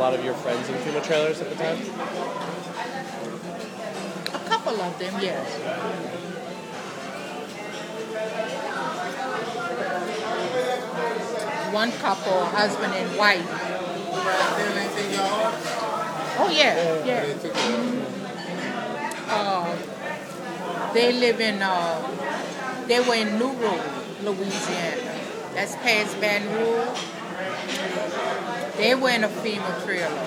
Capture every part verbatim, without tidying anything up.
lot of your friends in FEMA trailers at the time? A couple of them, yes. One couple, husband and wife. Oh yeah, yeah. Uh, they live in. Uh, they were in New Road, Louisiana. That's past Baton Rouge. They were in a FEMA trailer.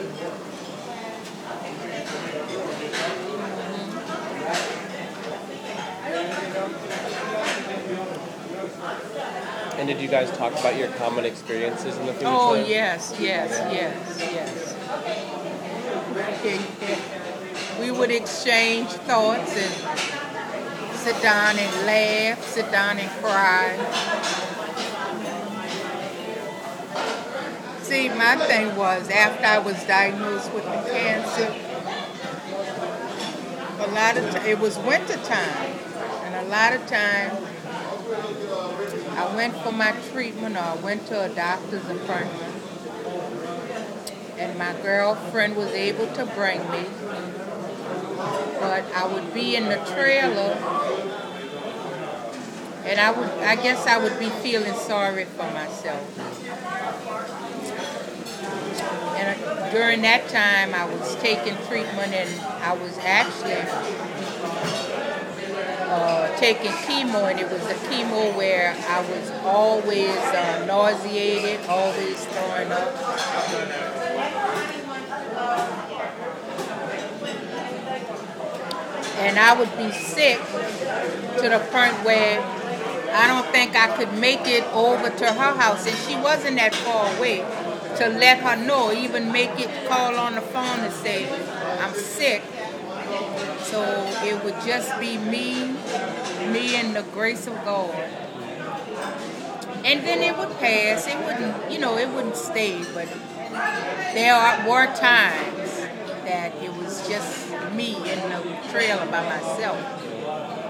And did you guys talk about your common experiences in the FEMA Oh trailer? yes, yes, yes, yes. We would exchange thoughts and sit down and laugh, sit down and cry. See, my thing was, after I was diagnosed with the cancer, a lot of t- it was winter time, and a lot of time I went for my treatment or I went to a doctor's appointment, and my girlfriend was able to bring me, but I would be in the trailer, and I would, I guess I would be feeling sorry for myself. And during that time, I was taking treatment, and I was actually uh, taking chemo, and it was a chemo where I was always uh, nauseated, always throwing up. And I would be sick to the point where I don't think I could make it over to her house, and she wasn't that far away, to let her know, even make it call on the phone and say, I'm sick. So it would just be me, me and the grace of God. And then it would pass. It wouldn't, you know, it wouldn't stay, but there are, were times that it was just me in the trailer by myself.